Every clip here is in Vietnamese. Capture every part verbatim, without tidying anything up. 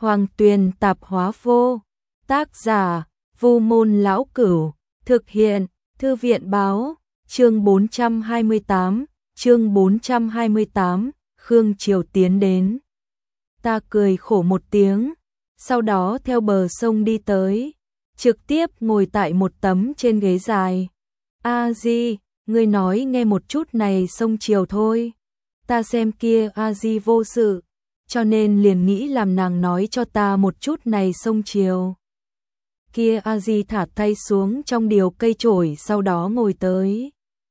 Hoàng Tuyền Tạp Hóa Vô. Tác giả: Vu Môn Lão Cửu. Thực hiện: Thư viện báo. Chương bốn trăm hai mươi tám. Chương bốn trăm hai mươi tám. Khương Triều tiến đến. Ta cười khổ một tiếng, sau đó theo bờ sông đi tới, trực tiếp ngồi tại một tấm trên ghế dài. A Di, ngươi nói nghe một chút này sông Triều thôi. Ta xem kia A Di vô sự, cho nên liền nghĩ làm nàng nói cho ta một chút này sông Triều. Kia A Di thả tay xuống trong điều cây chổi, sau đó ngồi tới.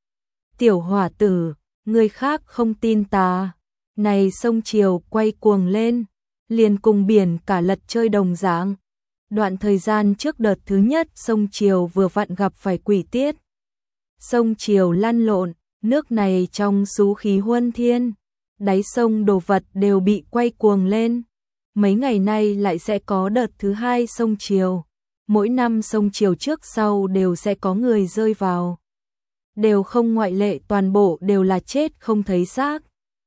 Tiểu hỏa tử, người khác không tin ta, này sông Triều quay cuồng lên, liền cùng biển cả lật chơi đồng dạng. Đoạn thời gian trước đợt thứ nhất sông Triều vừa vặn gặp phải quỷ tiết. Sông Triều lăn lộn, nước này trong xú khí huân thiên, đáy sông đồ vật đều bị quay cuồng lên. Mấy ngày nay lại sẽ có đợt thứ hai sông Triều. Mỗi năm sông Triều trước sau đều sẽ có người rơi vào. Đều không ngoại lệ, toàn bộ đều là chết không thấy xác.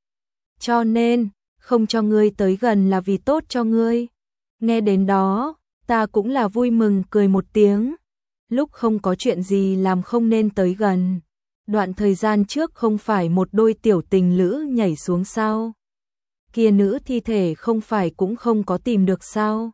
Cho nên, không cho ngươi tới gần là vì tốt cho ngươi. Nghe đến đó, ta cũng là vui mừng cười một tiếng. Lúc không có chuyện gì làm không nên tới gần. Đoạn thời gian trước không phải một đôi tiểu tình lữ nhảy xuống sao? Kia nữ thi thể không phải cũng không có tìm được sao?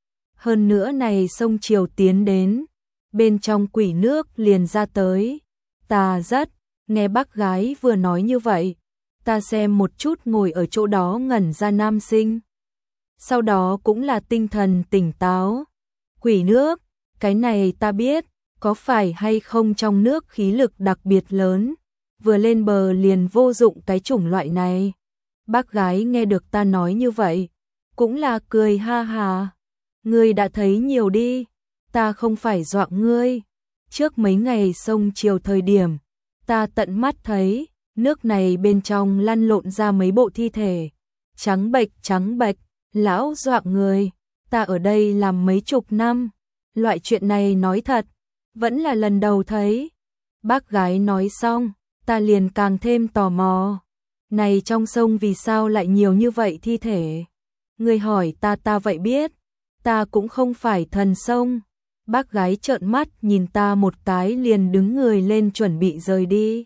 Hơn nữa này sông Triều tiến đến, bên trong quỷ nước liền ra tới. Ta rất, nghe bác gái vừa nói như vậy, ta xem một chút ngồi ở chỗ đó ngẩn ra nam sinh. Sau đó cũng là tinh thần tỉnh táo. Quỷ nước, cái này ta biết, có phải hay không trong nước khí lực đặc biệt lớn, vừa lên bờ liền vô dụng cái chủng loại này. Bác gái nghe được ta nói như vậy, cũng là cười ha ha. Ngươi đã thấy nhiều đi, ta không phải dọa ngươi. Trước mấy ngày sông Triều thời điểm, ta tận mắt thấy, nước này bên trong lăn lộn ra mấy bộ thi thể. Trắng bệch trắng bệch, lão dọa người, ta ở đây làm mấy chục năm. Loại chuyện này nói thật, vẫn là lần đầu thấy. Bác gái nói xong, ta liền càng thêm tò mò. Này trong sông vì sao lại nhiều như vậy thi thể? Người hỏi ta ta vậy biết, ta cũng không phải thần sông. Bác gái trợn mắt nhìn ta một cái liền đứng người lên chuẩn bị rời đi.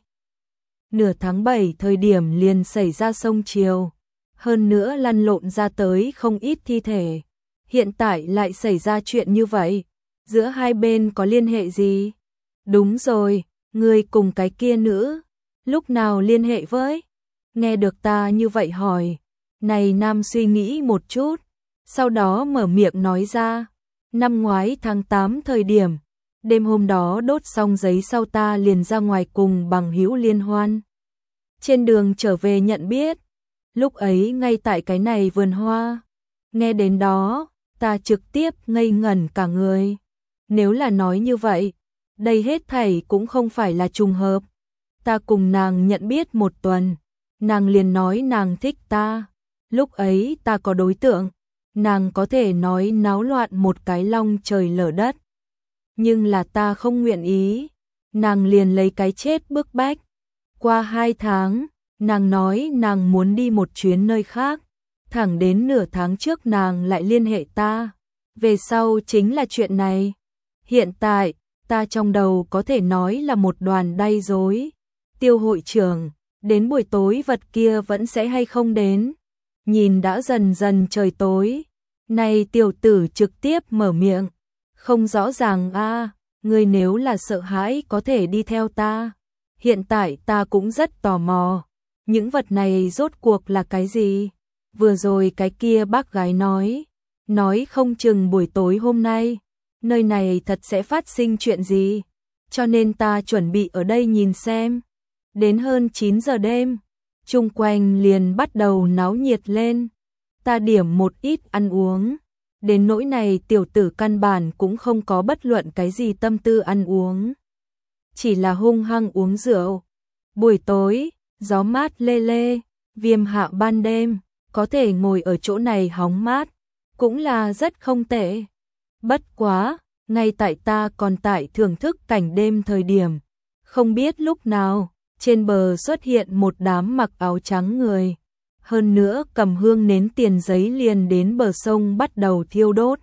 Nửa tháng bảy thời điểm liền xảy ra sông Triều, hơn nữa lăn lộn ra tới không ít thi thể. Hiện tại lại xảy ra chuyện như vậy, giữa hai bên có liên hệ gì? Đúng rồi, người cùng cái kia nữ, lúc nào liên hệ với? Nghe được ta như vậy hỏi, này nam suy nghĩ một chút, sau đó mở miệng nói ra. Năm ngoái tháng tám thời điểm, đêm hôm đó đốt xong giấy sau ta liền ra ngoài cùng bằng hữu liên hoan. Trên đường trở về nhận biết, lúc ấy ngay tại cái này vườn hoa. Nghe đến đó, ta trực tiếp ngây ngẩn cả người. Nếu là nói như vậy, đây hết thảy cũng không phải là trùng hợp. Ta cùng nàng nhận biết một tuần, nàng liền nói nàng thích ta. Lúc ấy ta có đối tượng, nàng có thể nói náo loạn một cái long trời lở đất. Nhưng là ta không nguyện ý, nàng liền lấy cái chết bức bách. Qua hai tháng, nàng nói nàng muốn đi một chuyến nơi khác. Thẳng đến nửa tháng trước nàng lại liên hệ ta. Về sau chính là chuyện này. Hiện tại, ta trong đầu có thể nói là một đoàn đay rối. Tiêu hội trưởng, đến buổi tối vật kia vẫn sẽ hay không đến? Nhìn đã dần dần trời tối, này tiểu tử trực tiếp mở miệng. Không rõ ràng a, à, ngươi nếu là sợ hãi có thể đi theo ta. Hiện tại ta cũng rất tò mò, những vật này rốt cuộc là cái gì? Vừa rồi cái kia bác gái nói, nói không chừng buổi tối hôm nay, nơi này thật sẽ phát sinh chuyện gì, cho nên ta chuẩn bị ở đây nhìn xem. Đến hơn chín giờ đêm, chung quanh liền bắt đầu náo nhiệt lên. Ta điểm một ít ăn uống, đến nỗi này tiểu tử căn bản cũng không có bất luận cái gì tâm tư ăn uống, chỉ là hung hăng uống rượu. Buổi tối, gió mát lê lê, viêm hạ ban đêm, có thể ngồi ở chỗ này hóng mát, cũng là rất không tệ. Bất quá, ngay tại ta còn tại thưởng thức cảnh đêm thời điểm, không biết lúc nào, trên bờ xuất hiện một đám mặc áo trắng người. hơn nữa cầm hương nến tiền giấy liền đến bờ sông bắt đầu thiêu đốt.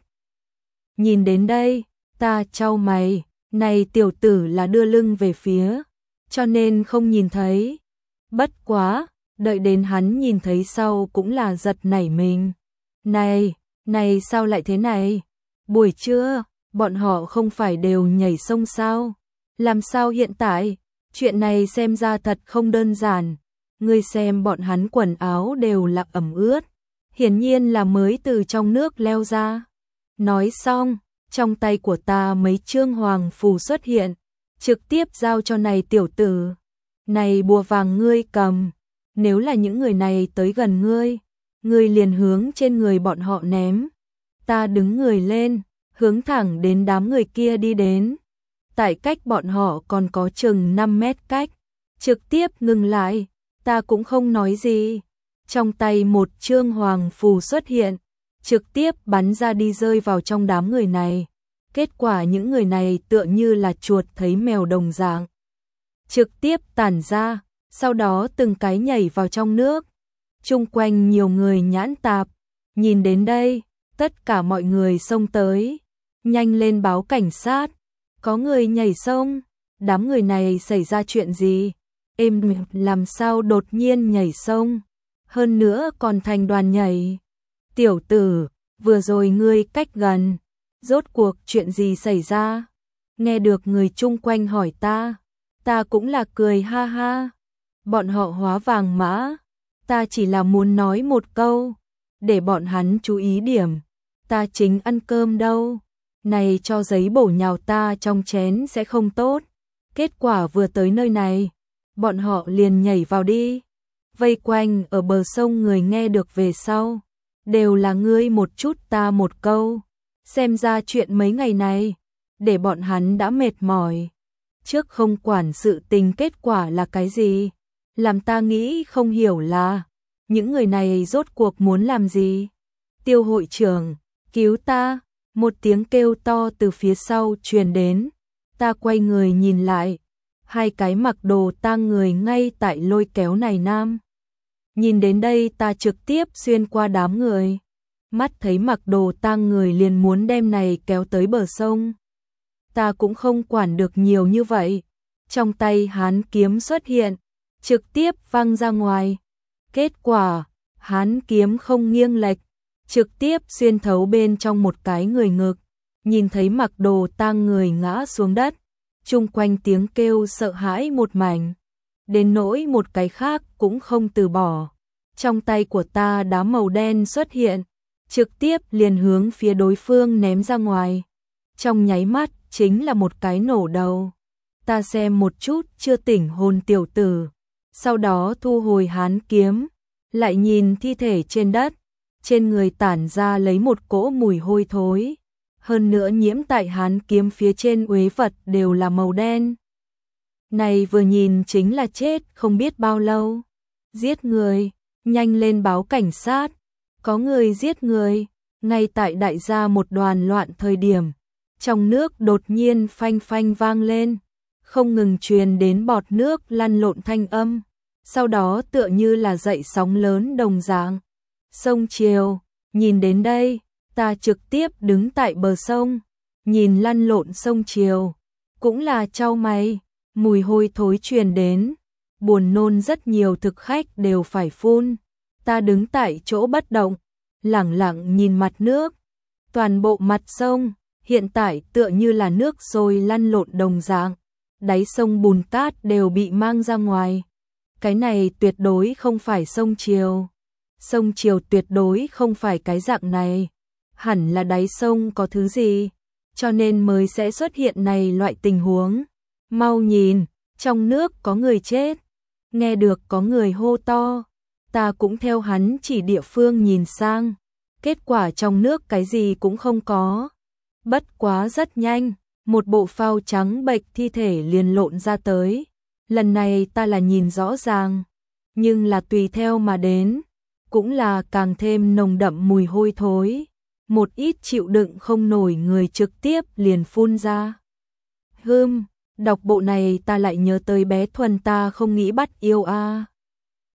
Nhìn đến đây, ta chau mày, này tiểu tử là đưa lưng về phía, cho nên không nhìn thấy. Bất quá, đợi đến hắn nhìn thấy sau cũng là giật nảy mình. Này, này sao lại thế này? Buổi trưa, bọn họ không phải đều nhảy sông sao? Làm sao hiện tại? Chuyện này xem ra thật không đơn giản. Ngươi xem bọn hắn quần áo đều là ẩm ướt, hiển nhiên là mới từ trong nước leo ra. Nói xong, trong tay của ta mấy chương hoàng phù xuất hiện, trực tiếp giao cho này tiểu tử. Này bùa vàng ngươi cầm, nếu là những người này tới gần ngươi, ngươi liền hướng trên người bọn họ ném. Ta đứng người lên, hướng thẳng đến đám người kia đi đến. Tại cách bọn họ còn có chừng năm mét cách, trực tiếp ngừng lại, ta cũng không nói gì. Trong tay một chương hoàng phù xuất hiện, trực tiếp bắn ra đi rơi vào trong đám người này. Kết quả những người này tựa như là chuột thấy mèo đồng dạng, trực tiếp tản ra, sau đó từng cái nhảy vào trong nước. Chung quanh nhiều người nhãn tạp, nhìn đến đây, tất cả mọi người xông tới, nhanh lên báo cảnh sát, có người nhảy sông, đám người này xảy ra chuyện gì? Êm làm sao đột nhiên nhảy sông, hơn nữa còn thành đoàn nhảy. Tiểu tử, vừa rồi ngươi cách gần, rốt cuộc chuyện gì xảy ra? Nghe được người chung quanh hỏi ta, ta cũng là cười ha ha. Bọn họ hóa vàng mã, ta chỉ là muốn nói một câu, để bọn hắn chú ý điểm, ta chính ăn cơm đâu. Này cho giấy bổ nhào ta trong chén sẽ không tốt. Kết quả vừa tới nơi này, bọn họ liền nhảy vào đi. Vây quanh ở bờ sông người nghe được về sau, đều là ngươi một chút ta một câu. Xem ra chuyện mấy ngày này, để bọn hắn đã mệt mỏi. Trước không quản sự tình kết quả là cái gì, làm ta nghĩ không hiểu là những người này rốt cuộc muốn làm gì. Tiêu hội trưởng, cứu ta, một tiếng kêu to từ phía sau truyền đến. Ta quay người nhìn lại, hai cái mặc đồ tang người ngay tại lôi kéo này nam. Nhìn đến đây ta trực tiếp xuyên qua đám người, mắt thấy mặc đồ tang người liền muốn đem này kéo tới bờ sông. Ta cũng không quản được nhiều như vậy, trong tay hán kiếm xuất hiện, trực tiếp văng ra ngoài. Kết quả, hán kiếm không nghiêng lệch, trực tiếp xuyên thấu bên trong một cái người ngực, nhìn thấy mặc đồ tang người ngã xuống đất, chung quanh tiếng kêu sợ hãi một mảnh, đến nỗi một cái khác cũng không từ bỏ. Trong tay của ta đá màu đen xuất hiện, trực tiếp liền hướng phía đối phương ném ra ngoài. Trong nháy mắt chính là một cái nổ đầu. Ta xem một chút chưa tỉnh hồn tiểu tử, sau đó thu hồi hán kiếm, lại nhìn thi thể trên đất, trên người tản ra lấy một cỗ mùi hôi thối, hơn nữa nhiễm tại hán kiếm phía trên uế vật đều là màu đen. Này vừa nhìn chính là chết không biết bao lâu. Giết người, nhanh lên báo cảnh sát, có người giết người. Ngay tại đại gia một đoàn loạn thời điểm, trong nước đột nhiên phanh phanh vang lên, không ngừng truyền đến bọt nước lăn lộn thanh âm, sau đó tựa như là dậy sóng lớn đồng dạng. Sông Triều, nhìn đến đây, ta trực tiếp đứng tại bờ sông, nhìn lăn lộn sông Triều, cũng là chau mày, mùi hôi thối truyền đến, buồn nôn rất nhiều thực khách đều phải phun. Ta đứng tại chỗ bất động, lẳng lặng nhìn mặt nước, toàn bộ mặt sông, hiện tại tựa như là nước sôi lăn lộn đồng dạng, đáy sông bùn cát đều bị mang ra ngoài. Cái này tuyệt đối không phải sông Triều. Sông Triều tuyệt đối không phải cái dạng này, hẳn là đáy sông có thứ gì, cho nên mới sẽ xuất hiện này loại tình huống. Mau nhìn, trong nước có người chết. Nghe được có người hô to, ta cũng theo hắn chỉ địa phương nhìn sang, kết quả trong nước cái gì cũng không có. Bất quá rất nhanh, một bộ phao trắng bệch thi thể liền lộn ra tới. Lần này ta là nhìn rõ ràng, nhưng là tùy theo mà đến, cũng là càng thêm nồng đậm mùi hôi thối. Một ít chịu đựng không nổi người trực tiếp liền phun ra. Hừm, đọc bộ này ta lại nhớ tới bé Thuần ta không nghĩ bắt yêu a.